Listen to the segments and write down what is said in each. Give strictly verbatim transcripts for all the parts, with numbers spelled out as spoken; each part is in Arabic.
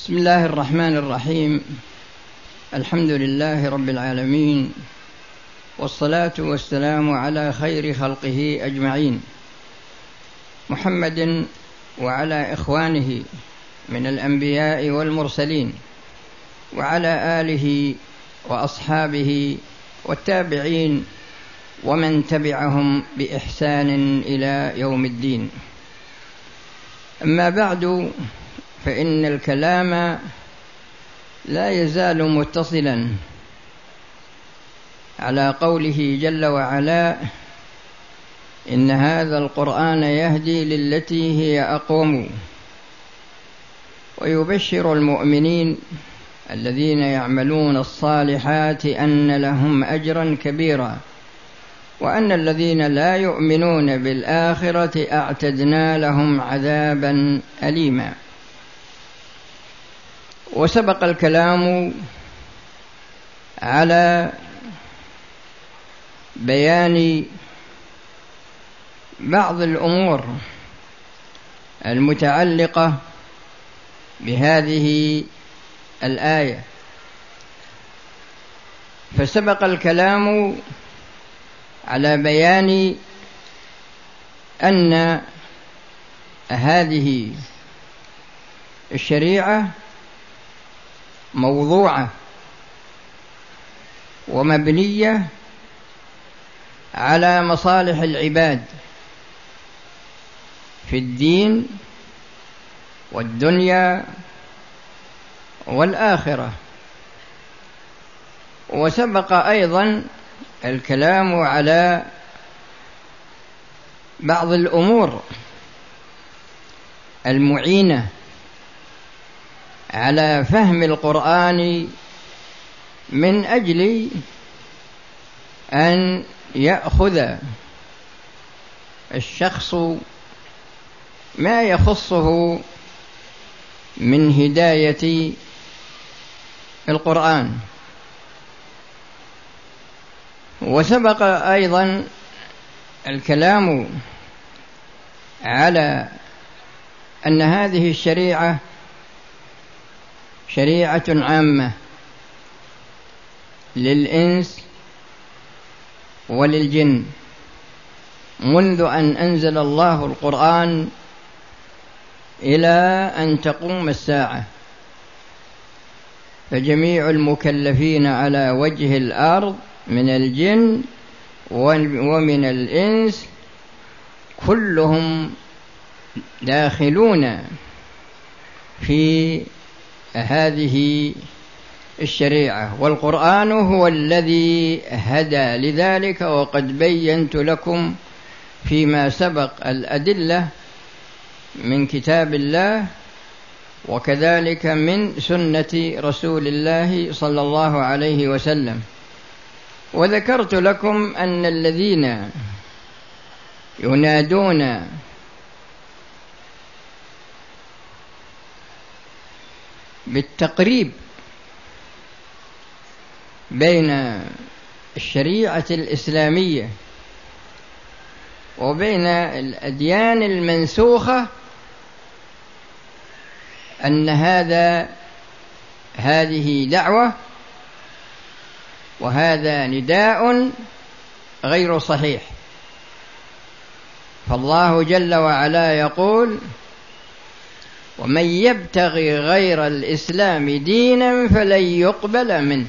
بسم الله الرحمن الرحيم. الحمد لله رب العالمين، والصلاة والسلام على خير خلقه أجمعين، محمد وعلى إخوانه من الأنبياء والمرسلين، وعلى آله وأصحابه والتابعين ومن تبعهم بإحسان إلى يوم الدين. أما بعد، فإن الكلام لا يزال متصلا على قوله جل وعلا: إن هذا القرآن يهدي للتي هي أقوم، ويبشر المؤمنين الذين يعملون الصالحات أن لهم أجرا كبيرا، وأن الذين لا يؤمنون بالآخرة أعتدنا لهم عذابا أليما. وسبق الكلام على بيان بعض الأمور المتعلقة بهذه الآية، فسبق الكلام على بيان أن هذه الشريعة موضوعة ومبنية على مصالح العباد في الدين والدنيا والآخرة. وسبق أيضا الكلام على بعض الأمور المعينة على فهم القرآن من أجل أن يأخذ الشخص ما يخصه من هداية القرآن. وسبق أيضا الكلام على أن هذه الشريعة شريعة عامة للإنس وللجن منذ أن أنزل الله القرآن إلى أن تقوم الساعة، فجميع المكلفين على وجه الأرض من الجن ومن الإنس كلهم داخلون في هذه الشريعة، والقرآن هو الذي هدى لذلك. وقد بينت لكم فيما سبق الأدلة من كتاب الله وكذلك من سنة رسول الله صلى الله عليه وسلم. وذكرت لكم أن الذين ينادون بالتقريب بين الشريعة الإسلامية وبين الأديان المنسوخة أن هذا هذه دعوة وهذا نداء غير صحيح. فالله جل وعلا يقول: ومن يبتغي غير الإسلام دينا فلن يقبل منه.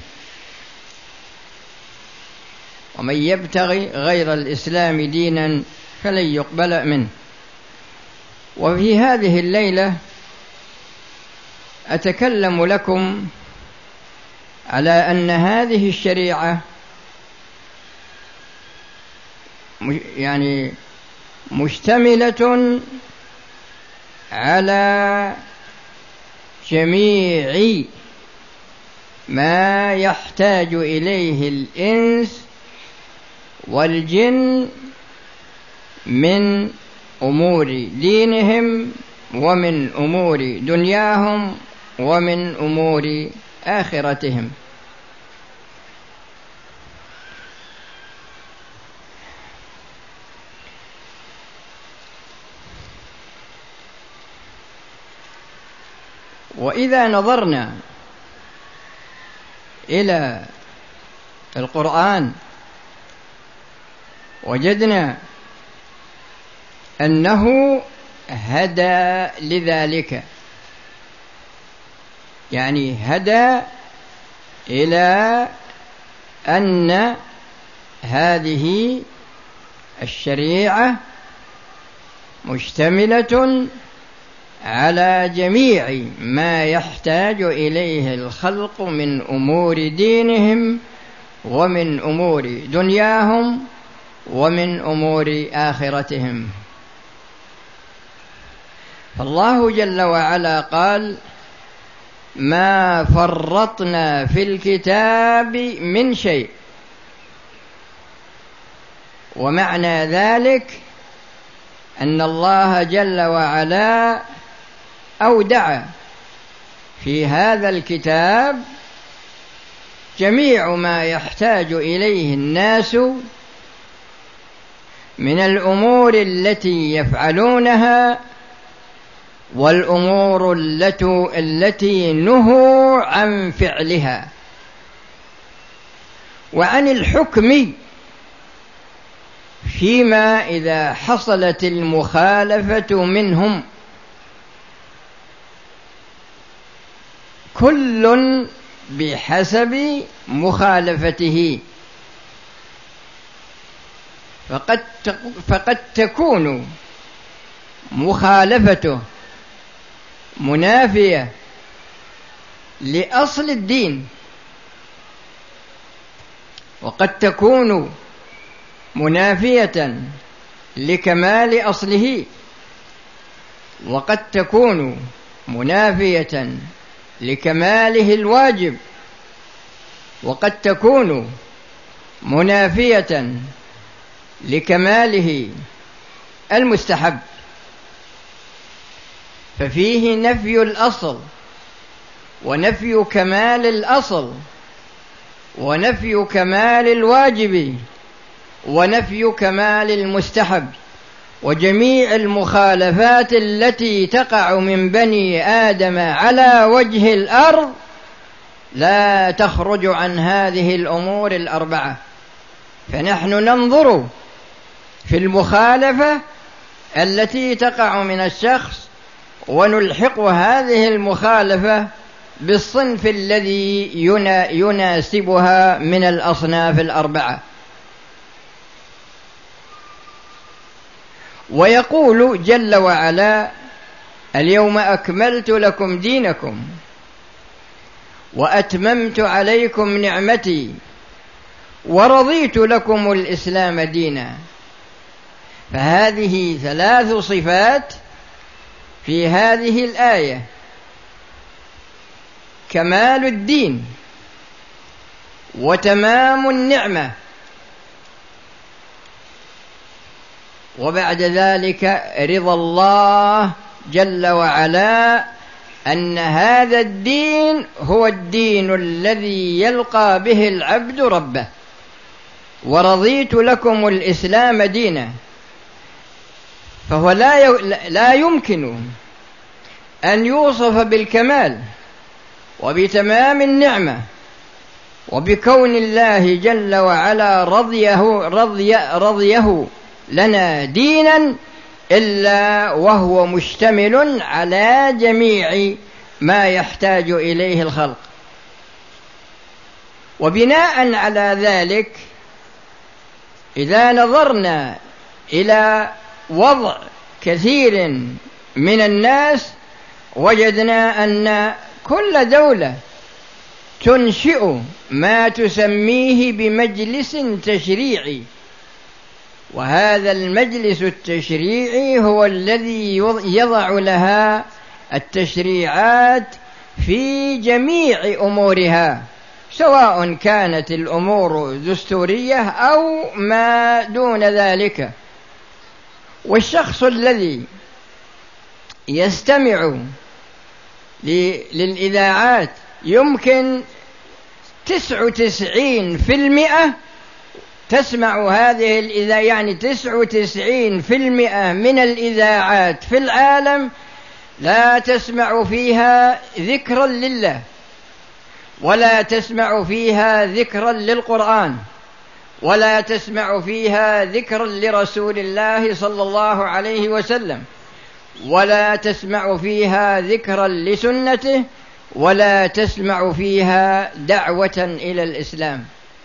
ومن يبتغي غير الإسلام دينا فلن يقبل منه. وفي هذه الليلة أتكلم لكم على أن هذه الشريعة يعني مشتملة على جميع ما يحتاج إليه الإنس والجن من أمور دينهم ومن أمور دنياهم ومن أمور آخرتهم. وإذا نظرنا إلى القرآن وجدنا أنه هدى لذلك، يعني هدى إلى أن هذه الشريعة مشتملة على جميع ما يحتاج إليه الخلق من أمور دينهم ومن أمور دنياهم ومن أمور آخرتهم. فالله جل وعلا قال: ما فرطنا في الكتاب من شيء. ومعنى ذلك أن الله جل وعلا أودع في هذا الكتاب جميع ما يحتاج إليه الناس من الأمور التي يفعلونها والأمور التي نهوا عن فعلها، وعن الحكم فيما إذا حصلت المخالفة منهم، كل بحسب مخالفته. فقد فقد تكون مخالفته منافية لأصل الدين، وقد تكون منافية لكمال أصله، وقد تكون منافية لكماله الواجب، وقد تكون منافية لكماله المستحب. ففيه نفي الأصل ونفي كمال الأصل ونفي كمال الواجب ونفي كمال المستحب، وجميع المخالفات التي تقع من بني آدم على وجه الأرض لا تخرج عن هذه الأمور الأربعة. فنحن ننظر في المخالفة التي تقع من الشخص ونلحق هذه المخالفة بالصنف الذي يناسبها من الأصناف الأربعة. ويقول جل وعلا: اليوم أكملت لكم دينكم وأتممت عليكم نعمتي ورضيت لكم الإسلام دينا. فهذه ثلاث صفات في هذه الآية: كمال الدين وتمام النعمة، وبعد ذلك رضا الله جل وعلا أن هذا الدين هو الدين الذي يلقى به العبد ربه. ورضيت لكم الإسلام دينا، فهو لا لا يمكن أن يوصف بالكمال وبتمام النعمة وبكون الله جل وعلا رضيه رضي رضيه لنا دينا إلا وهو مشتمل على جميع ما يحتاج إليه الخلق. وبناء على ذلك إذا نظرنا إلى وضع كثير من الناس وجدنا أن كل دولة تنشئ ما تسميه بمجلس تشريعي، وهذا المجلس التشريعي هو الذي يضع لها التشريعات في جميع أمورها، سواء كانت الأمور دستورية أو ما دون ذلك. والشخص الذي يستمع للإذاعات يمكن تسعة وتسعين في المئة تسمع هذه الإذاعة، يعني تسعة وتسعين في المئة من الإذاعات في العالم لا تسمع فيها ذكرا لله، ولا تسمع فيها ذكرا للقرآن، ولا تسمع فيها ذكرا لرسول الله صلى الله عليه وسلم، ولا تسمع فيها ذكرا لسنته، ولا تسمع فيها دعوة إلى الإسلام،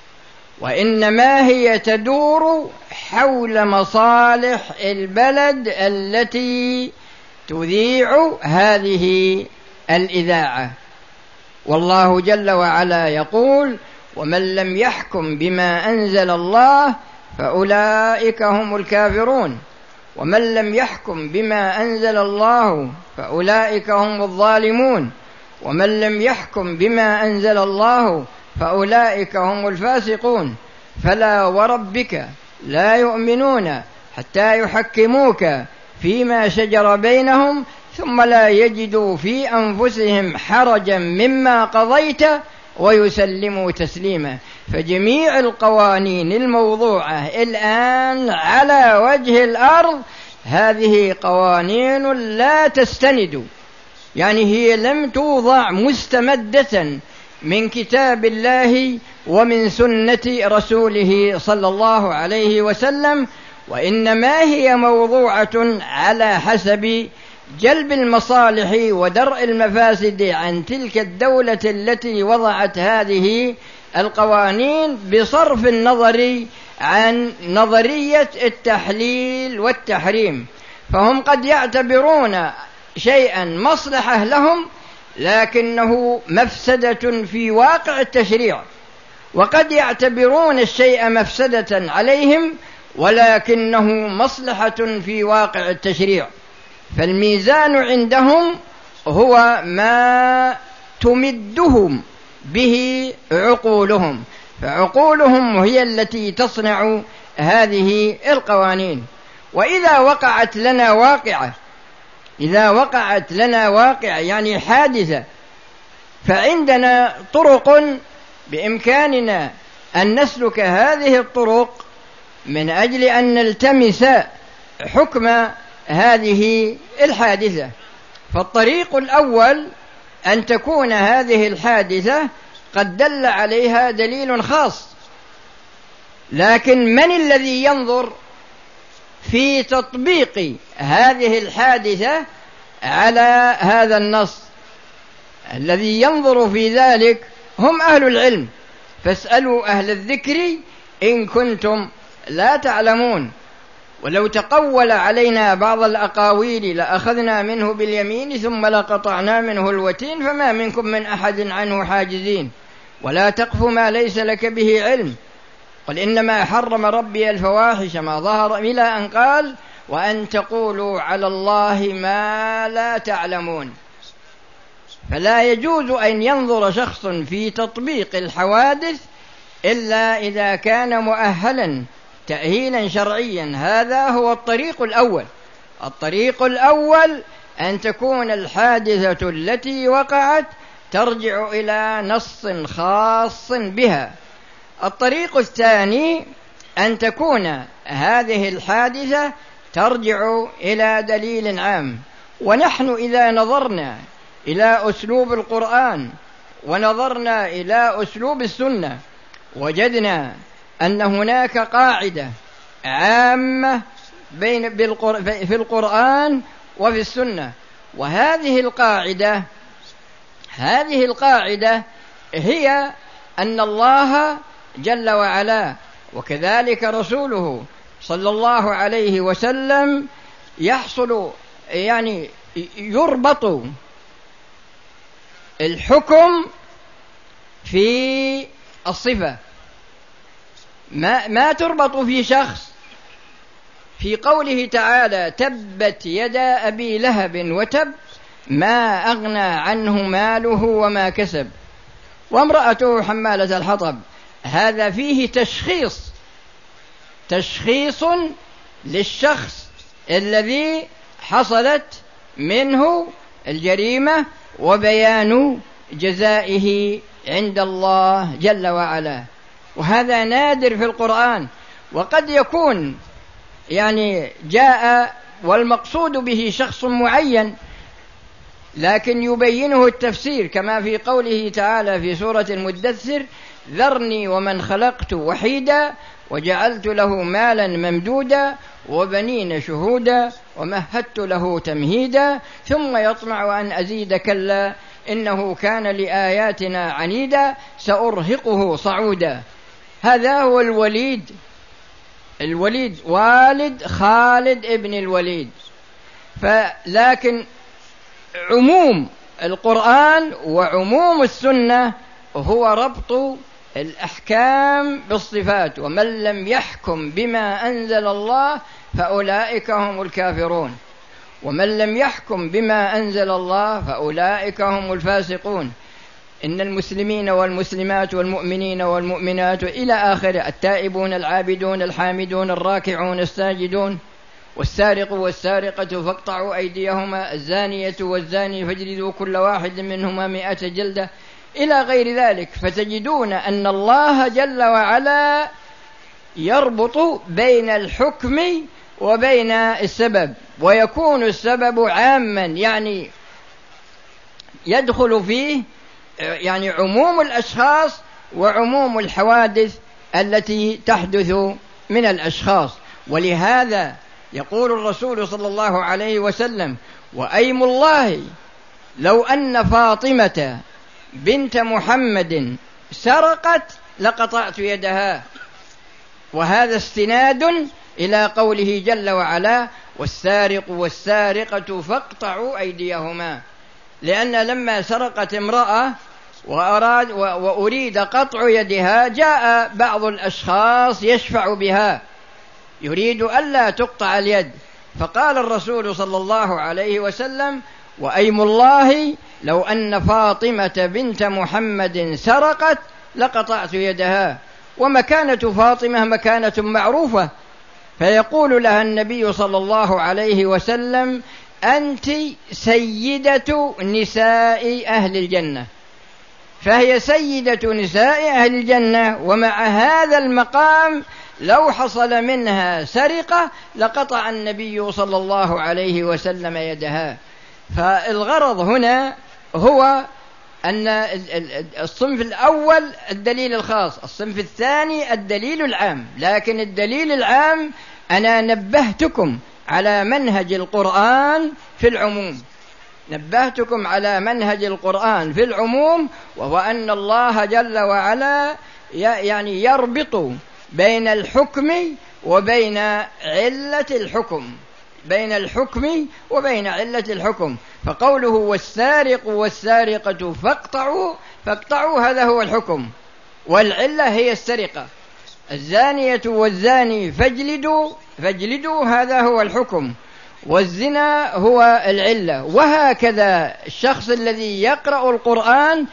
وإنما هي تدور حول مصالح البلد التي تذيع هذه الإذاعة. والله جل وعلا يقول: ومن لم يحكم بما أنزل الله فأولئك هم الكافرون، ومن لم يحكم بما أنزل الله فأولئك هم الظالمون، ومن لم يحكم بما أنزل الله فأولئك هم الفاسقون. فلا وربك لا يؤمنون حتى يحكموك فيما شجر بينهم ثم لا يجدوا في أنفسهم حرجا مما قضيت ويسلموا تسليما. فجميع القوانين الموضوعة الآن على وجه الأرض هذه قوانين لا تستند، يعني هي لم توضع مستمدة من كتاب الله ومن سنة رسوله صلى الله عليه وسلم، وإنما هي موضوعة على حسب جلب المصالح ودرء المفاسد عن تلك الدولة التي وضعت هذه القوانين، بصرف النظر عن نظرية التحليل والتحريم. فهم قد يعتبرون شيئا مصلحة لهم لكنه مفسدة في واقع التشريع، وقد يعتبرون الشيء مفسدة عليهم ولكنه مصلحة في واقع التشريع. فالميزان عندهم هو ما تمدهم به عقولهم، فعقولهم هي التي تصنع هذه القوانين. وإذا وقعت لنا واقعة إذا وقعت لنا واقعة يعني حادثة، فعندنا طرق بإمكاننا أن نسلك هذه الطرق من أجل أن نلتمس حكم هذه الحادثة. فالطريق الأول أن تكون هذه الحادثة قد دل عليها دليل خاص، لكن من الذي ينظر في تطبيق هذه الحادثة على هذا النص؟ الذي ينظر في ذلك هم أهل العلم، فاسألوا أهل الذكر إن كنتم لا تعلمون. ولو تقول علينا بعض الأقاويل لأخذنا منه باليمين ثم لقطعنا منه الوتين فما منكم من أحد عنه حاجزين. ولا تقف ما ليس لك به علم، قل إنما حرم ربي الفواحش ما ظهر، إلى أن قال: وأن تقولوا على الله ما لا تعلمون. فلا يجوز أن ينظر شخص في تطبيق الحوادث إلا إذا كان مؤهلا تأهيلا شرعيا. هذا هو الطريق الأول. الطريق الأول أن تكون الحادثة التي وقعت ترجع إلى نص خاص بها. الطريق الثاني أن تكون هذه الحادثة ترجع إلى دليل عام. ونحن إذا نظرنا إلى أسلوب القرآن ونظرنا إلى أسلوب السنة وجدنا أن هناك قاعدة عامة بين في القرآن وفي السنة، وهذه القاعدة هذه القاعدة هي أن الله جل وعلا وكذلك رسوله صلى الله عليه وسلم يحصل يعني يربط الحكم في الصفة، ما, ما تربط في شخص. في قوله تعالى: تبت يدا أبي لهب وتب ما أغنى عنه ماله وما كسب وامرأته حمالة الحطب. هذا فيه تشخيص تشخيص للشخص الذي حصلت منه الجريمة وبيان جزائه عند الله جل وعلا. وهذا نادر في القرآن، وقد يكون يعني جاء والمقصود به شخص معين لكن يبينه التفسير كما في قوله تعالى في سورة المدثر: ذرني ومن خلقت وحيدا وجعلت له مالا ممدودا وبنين شهودا ومهدت له تمهيدا ثم يطمع أن أزيد كلا إنه كان لآياتنا عنيدا سأرهقه صعودا. هذا هو الوليد، الوليد والد خالد ابن الوليد. فلكن عموم القرآن وعموم السنة هو ربط الأحكام بالصفات: ومن لم يحكم بما أنزل الله فأولئك هم الكافرون، ومن لم يحكم بما أنزل الله فأولئك هم الفاسقون. إن المسلمين والمسلمات والمؤمنين والمؤمنات إلى آخره، التائبون العابدون الحامدون الراكعون الساجدون، والسارق والسارقة فاقطعوا أيديهما، الزانية والزاني فاجلدوا كل واحد منهما مئة جلدة، إلى غير ذلك. فتجدون أن الله جل وعلا يربط بين الحكم وبين السبب، ويكون السبب عاما، يعني يدخل فيه يعني عموم الأشخاص وعموم الحوادث التي تحدث من الأشخاص. ولهذا يقول الرسول صلى الله عليه وسلم: وأيم الله لو أن فاطمة بنت محمد سرقت لقطعت يدها. وهذا استناد إلى قوله جل وعلا: والسارق والسارقة فاقطعوا أيديهما. لأن لما سرقت امرأة وأراد وأريد قطع يدها، جاء بعض الأشخاص يشفع بها يريد ألا تقطع اليد، فقال الرسول صلى الله عليه وسلم: وأيم الله لو أن فاطمة بنت محمد سرقت لقطعت يدها. ومكانة فاطمة مكانة معروفة، فيقول لها النبي صلى الله عليه وسلم: أنت سيدة نساء أهل الجنة. فهي سيدة نساء أهل الجنة، ومع هذا المقام لو حصل منها سرقة لقطع النبي صلى الله عليه وسلم يدها. فالغرض هنا هو أن الصنف الأول الدليل الخاص، الصنف الثاني الدليل العام. لكن الدليل العام أنا نبهتكم على منهج القرآن في العموم، نبهتكم على منهج القرآن في العموم، وهو أن الله جل وعلا يعني يربط بين الحكم وبين علة الحكم، بين الحكم وبين علة الحكم. فقوله: والسارق والسارقة فاقطعوا فاقطعوا، هذا هو الحكم، والعلة هي السرقة. الزانية والزاني فاجلدوا فاجلدوا، هذا هو الحكم، والزنا هو العلة. وهكذا الشخص الذي يقرأ القرآن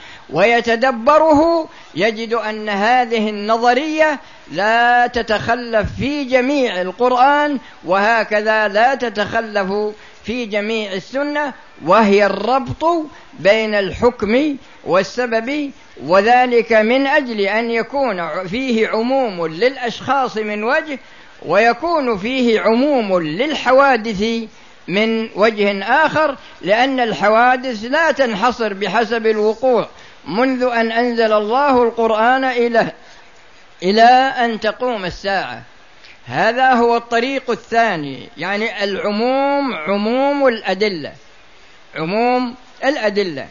ويتدبره يجد أن هذه النظرية لا تتخلف في جميع القرآن، وهكذا لا تتخلف في جميع السنة، وهي الربط بين الحكم والسبب، وذلك من أجل أن يكون فيه عموم للأشخاص من وجه، ويكون فيه عموم للحوادث من وجه آخر، لأن الحوادث لا تنحصر بحسب الوقوع منذ أن أنزل الله القرآن إلى إلى أن تقوم الساعة. هذا هو الطريق الثاني، يعني العموم، عموم الأدلة، عموم الأدلة.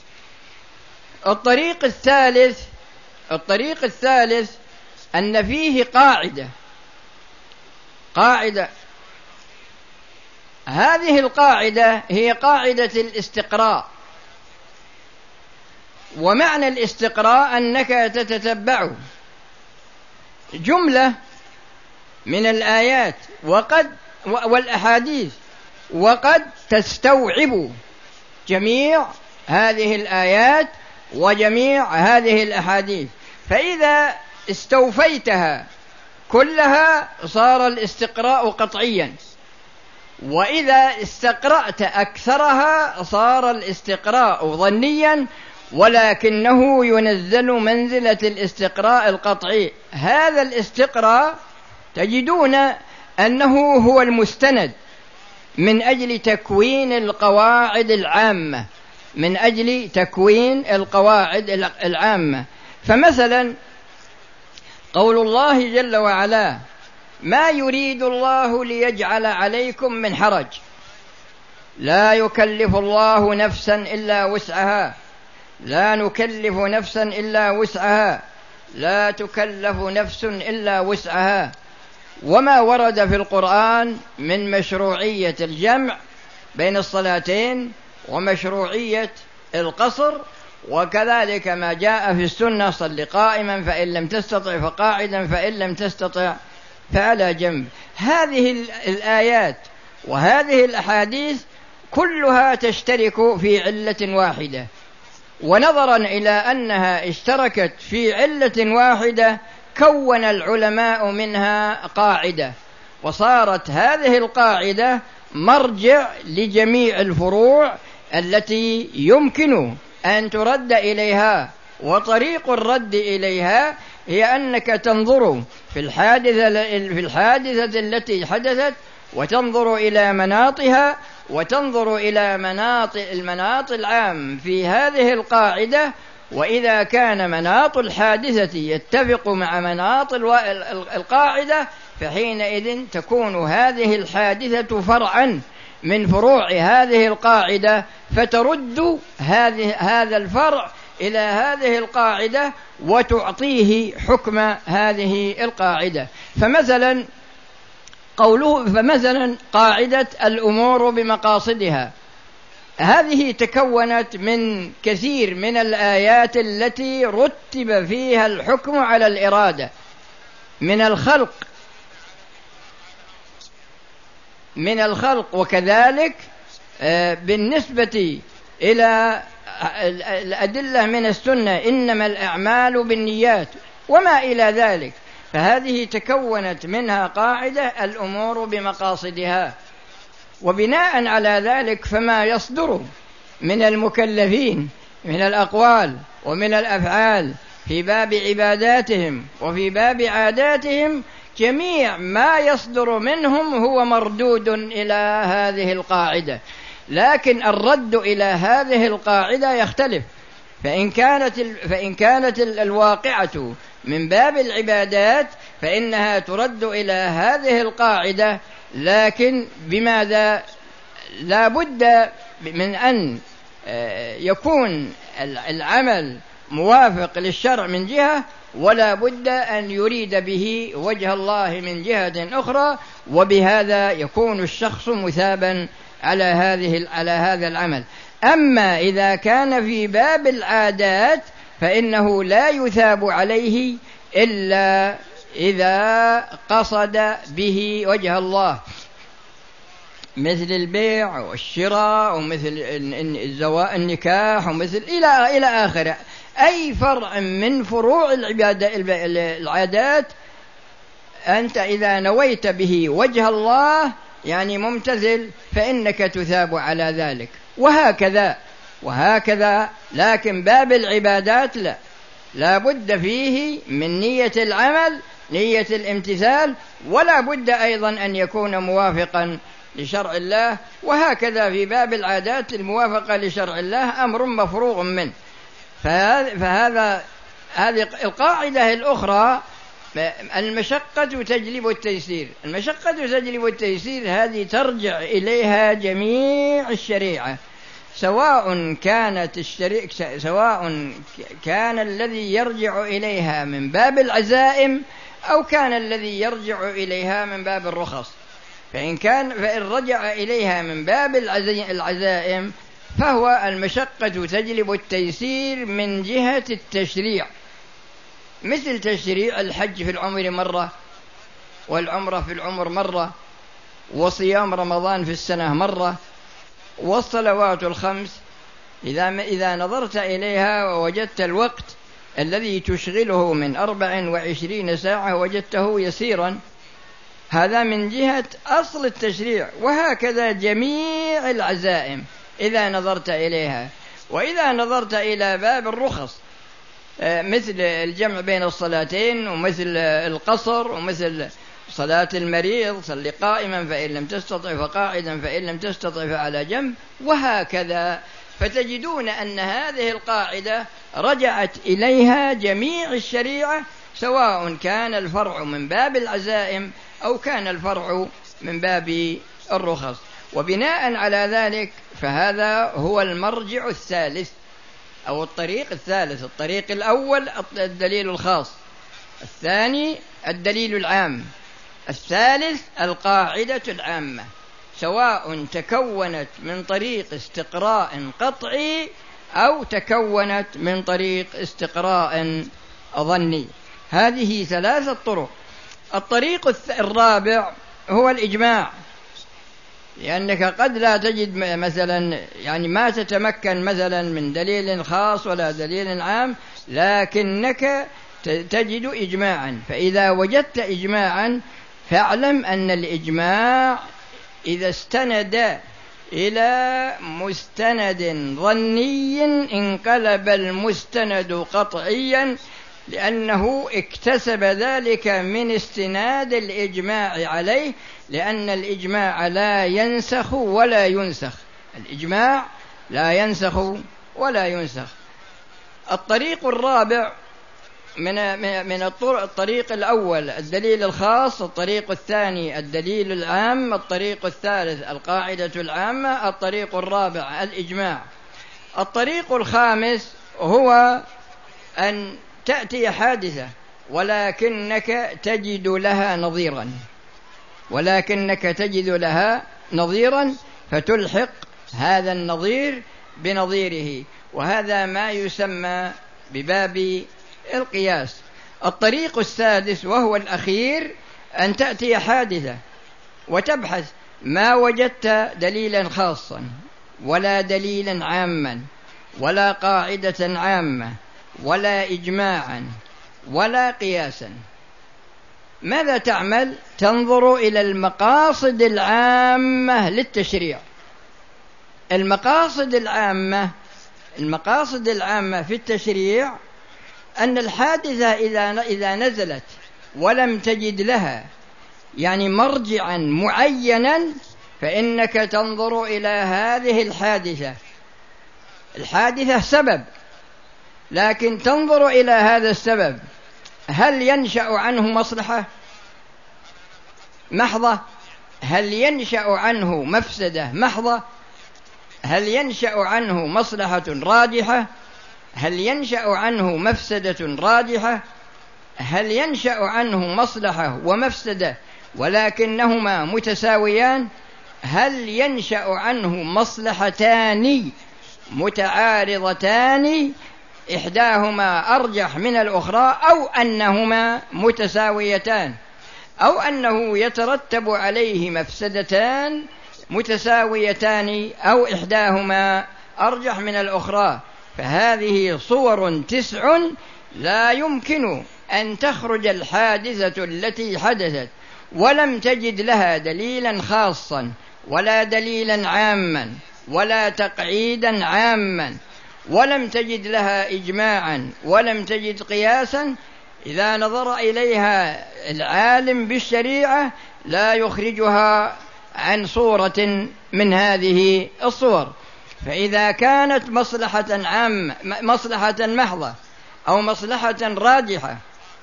الطريق الثالث الطريق الثالث أن فيه قاعدة قاعدة هذه القاعدة هي قاعدة الاستقراء. ومعنى الاستقراء أنك تتتبع جملة من الآيات وقد والأحاديث، وقد تستوعب جميع هذه الآيات وجميع هذه الأحاديث. فإذا استوفيتها كلها صار الاستقراء قطعيا، وإذا استقرأت أكثرها صار الاستقراء ظنيا، ولكنه ينزل منزلة الاستقراء القطعي. هذا الاستقراء تجدون أنه هو المستند من أجل تكوين القواعد العامة من أجل تكوين القواعد العامة. فمثلا قول الله جل وعلا: ما يريد الله ليجعل عليكم من حرج، لا يكلف الله نفسا إلا وسعها، لا نكلف نفسا إلا وسعها، لا تكلف نفس إلا وسعها. وما ورد في القرآن من مشروعية الجمع بين الصلاتين ومشروعية القصر، وكذلك ما جاء في السنة: صل قائما فإن لم تستطع فقاعدا فإن لم تستطع فعلى جنب. هذه الآيات وهذه الأحاديث كلها تشترك في علة واحدة، ونظرا إلى أنها اشتركت في علة واحدة كون العلماء منها قاعدة، وصارت هذه القاعدة مرجع لجميع الفروع التي يمكن أن ترد إليها. وطريق الرد إليها هي أنك تنظر في الحادثة في الحادثة التي حدثت، وتنظر إلى مناطها، وتنظر إلى مناط المناط العام في هذه القاعدة. وإذا كان مناط الحادثة يتفق مع مناط القاعدة فحينئذ تكون هذه الحادثة فرعا من فروع هذه القاعدة، فترد هذه هذا الفرع إلى هذه القاعدة وتعطيه حكم هذه القاعدة. فمثلا قوله فمثلا قاعدة الأمور بمقاصدها، هذه تكونت من كثير من الآيات التي رتب فيها الحكم على الإرادة من الخلق من الخلق وكذلك بالنسبة إلى الأدلة من السنة: إنما الأعمال بالنيات وما إلى ذلك. فهذه تكونت منها قاعدة الأمور بمقاصدها. وبناء على ذلك فما يصدر من المكلفين من الأقوال ومن الأفعال في باب عباداتهم وفي باب عاداتهم، جميع ما يصدر منهم هو مردود إلى هذه القاعدة. لكن الرد إلى هذه القاعدة يختلف، فإن كانت فإن كانت الواقعة من باب العبادات فإنها ترد إلى هذه القاعدة، لكن بماذا؟ لا بد من أن يكون العمل موافق للشرع من جهة، ولا بد أن يريد به وجه الله من جهة أخرى، وبهذا يكون الشخص مثابا على هذه على هذا العمل. أما إذا كان في باب العادات فإنه لا يثاب عليه إلا إذا قصد به وجه الله، مثل البيع والشراء ومثل النكاح ومثل إلى إلى آخره. أي فرع من فروع العادات أنت إذا نويت به وجه الله يعني ممتثل فإنك تثاب على ذلك، وهكذا وهكذا. لكن باب العبادات لا لا بد فيه من نية العمل، نية الامتثال، ولا بد أيضا أن يكون موافقا لشرع الله. وهكذا في باب العادات الموافقة لشرع الله أمر مفروغ منه. فهذا هذه القاعدة الأخرى: المشقة تجلب التيسير. المشقة تجلب التيسير هذه ترجع إليها جميع الشريعة، سواء كانت الشريعة سواء كان الذي يرجع إليها من باب العزائم أو كان الذي يرجع إليها من باب الرخص. فإن كان فإن رجع إليها من باب العزائم فهو المشقة تجلب التيسير من جهة التشريع، مثل تشريع الحج في العمر مرة، والعمرة في العمر مرة، وصيام رمضان في السنة مرة، والصلوات الخمس إذا إذا نظرت إليها ووجدت الوقت الذي تشغله من أربع وعشرين ساعة وجدته يسيرا. هذا من جهة أصل التشريع. وهكذا جميع العزائم إذا نظرت إليها. وإذا نظرت إلى باب الرخص مثل الجمع بين الصلاتين، ومثل القصر، ومثل صلاة المريض: صل قائما فإن لم تستطع فقاعدا فإن لم تستطع فعلى جنب، وهكذا. فتجدون أن هذه القاعدة رجعت إليها جميع الشريعة، سواء كان الفرع من باب العزائم أو كان الفرع من باب الرخص. وبناء على ذلك فهذا هو المرجع الثالث أو الطريق الثالث. الطريق الأول الدليل الخاص، الثاني الدليل العام، الثالث القاعدة العامة، سواء تكونت من طريق استقراء قطعي أو تكونت من طريق استقراء ظني. هذه ثلاثة طرق. الطريق الرابع هو الإجماع، لأنك قد لا تجد مثلا يعني ما تتمكن مثلا من دليل خاص ولا دليل عام، لكنك تجد إجماعا. فإذا وجدت إجماعا فاعلم أن الإجماع إذا استند إلى مستند ظني انقلب المستند قطعيا، لأنه اكتسب ذلك من استناد الإجماع عليه، لأن الإجماع لا ينسخ ولا ينسخ، الإجماع لا ينسخ ولا ينسخ. الطريق الرابع من من الطريق الأول الدليل الخاص، الطريق الثاني الدليل العام، الطريق الثالث القاعدة العامة، الطريق الرابع الإجماع. الطريق الخامس هو أن تأتي حادثة ولكنك تجد لها نظيرا، ولكنك تجد لها نظيرا فتلحق هذا النظير بنظيره، وهذا ما يسمى بباب القياس. الطريق السادس وهو الأخير أن تأتي حادثة وتبحث، ما وجدت دليلا خاصا ولا دليلا عاما ولا قاعدة عامة ولا إجماعا ولا قياسا، ماذا تعمل؟ تنظر إلى المقاصد العامة للتشريع. المقاصد العامة المقاصد العامة في التشريع أن الحادثة إذا إذا نزلت ولم تجد لها يعني مرجعا معينا، فإنك تنظر إلى هذه الحادثة. الحادثة سبب، لكن تنظر إلى هذا السبب، هل ينشأ عنه مصلحة محضة؟ هل ينشأ عنه مفسدة محضة؟ هل ينشأ عنه مصلحة راجحة؟ هل ينشأ عنه مفسدة راجحة؟ هل ينشأ عنه مصلحة ومفسدة ولكنهما متساويان؟ هل ينشأ عنه مصلحتان متعارضتان إحداهما أرجح من الأخرى، أو أنهما متساويتان، أو أنه يترتب عليه مفسدتان متساويتان، أو إحداهما أرجح من الأخرى. فهذه صور تسع لا يمكن أن تخرج الحادثة التي حدثت ولم تجد لها دليلا خاصا ولا دليلا عاما ولا تقعيدا عاما، ولم تجد لها إجماعا ولم تجد قياسا. إذا نظر إليها العالم بالشريعة لا يخرجها عن صورة من هذه الصور. فإذا كانت مصلحة عامة مصلحة محضة أو مصلحة راجحة،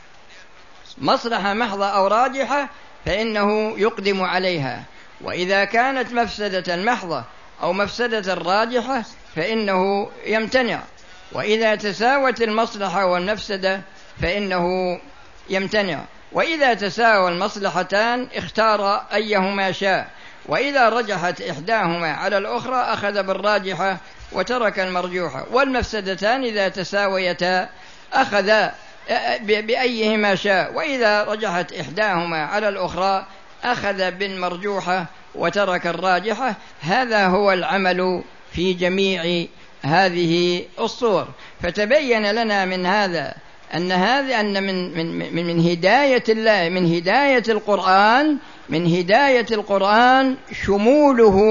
مصلحة محضة أو راجحة، فإنه يقدم عليها. وإذا كانت مفسدة محضة أو مفسدة راجحة فإنه يمتنع. وإذا تساوت المصلحة والمفسدة فإنه يمتنع. وإذا تساوى المصلحتان اختار أيهما شاء، وإذا رجحت إحداهما على الأخرى أخذ بالراجحة وترك المرجوحة. والمفسدتان إذا تساويتا أخذ بأيهما شاء، وإذا رجحت إحداهما على الأخرى أخذ بالمرجوحة وترك الراجحة. هذا هو العمل في جميع هذه الصور. فتبين لنا من هذا أن هذا أن من من من, من هداية الله، من هداية القرآن، من هداية القرآن شموله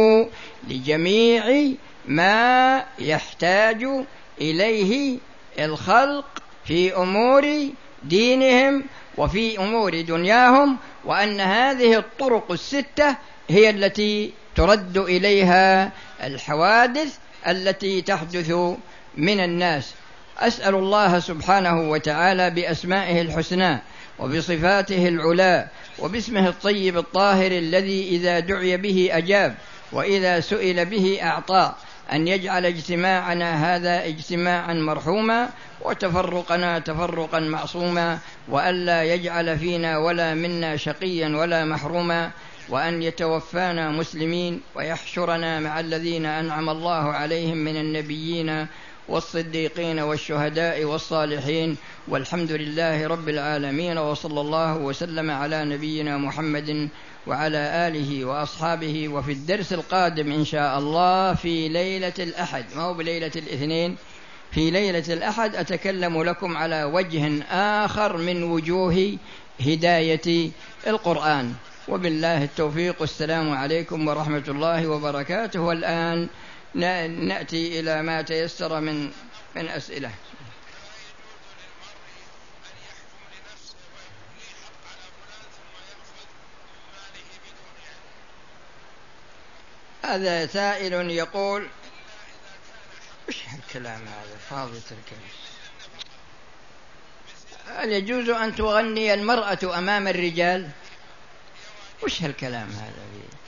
لجميع ما يحتاج إليه الخلق في أمور دينهم وفي أمور دنياهم، وأن هذه الطرق الستة هي التي ترد إليها الحوادث التي تحدث من الناس. أسأل الله سبحانه وتعالى بأسمائه الحسنى وبصفاته العلى وباسمه الطيب الطاهر الذي إذا دعي به أجاب وإذا سئل به أعطى أن يجعل اجتماعنا هذا اجتماعا مرحوما وتفرقنا تفرقا معصوما، وألا يجعل فينا ولا منا شقيا ولا محروما، وأن يتوفانا مسلمين ويحشرنا مع الذين أنعم الله عليهم من النبيين والصديقين والشهداء والصالحين، والحمد لله رب العالمين، وصلى الله وسلم على نبينا محمد وعلى آله وأصحابه. وفي الدرس القادم إن شاء الله في ليلة الأحد، ما هو بليلة الاثنين، في ليلة الأحد أتكلم لكم على وجه آخر من وجوه هداية القرآن. وبالله التوفيق، والسلام عليكم ورحمة الله وبركاته. والآن نأتي إلى ما تيسر من من أسئلة. هذا سائل يقول: وش هالكلام هذا فاضي الكلام؟ هل يجوز أن تغني المرأة أمام الرجال؟ وش هالكلام هذا؟